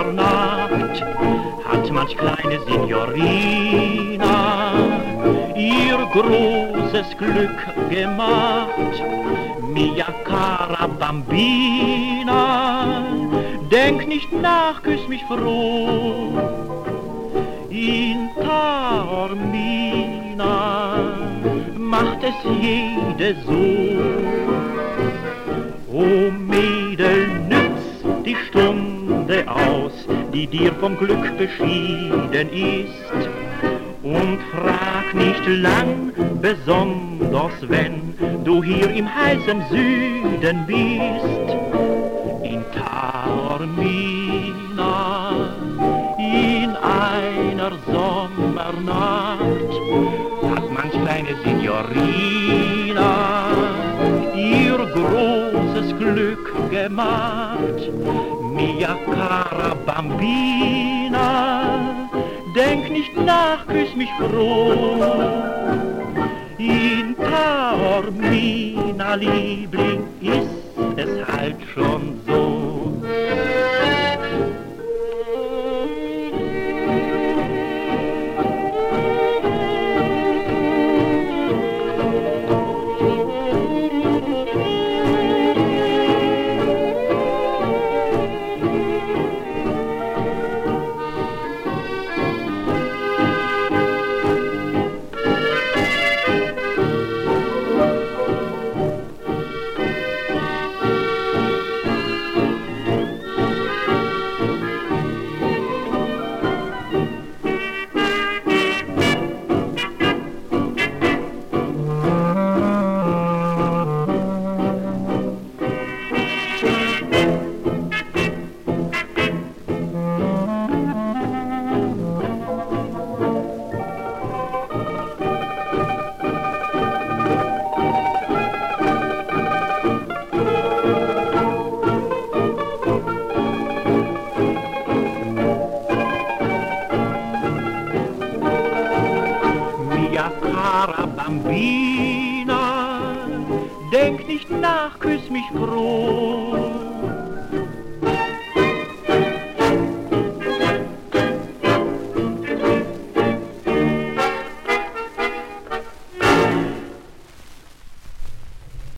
Sommernacht hat manch kleine Signorina ihr großes Glück gemacht. Mia cara Bambina, denk nicht nach, küss mich froh. In Taormina macht es jede so. O Mädel, nütz die Stunde aus, die dir vom Glück beschieden ist, und frag nicht lang, besonders wenn du hier im heißen Süden bist. In Taormina, in einer Sommernacht, hat manch kleine Signorina ihr großes Glück gemacht. Mia cara Bambina, denk nicht nach, küss mich froh. In Taormina, Liebling, ist es halt schon so. Mia cara Bambina, denk nicht nach, küss mich froh.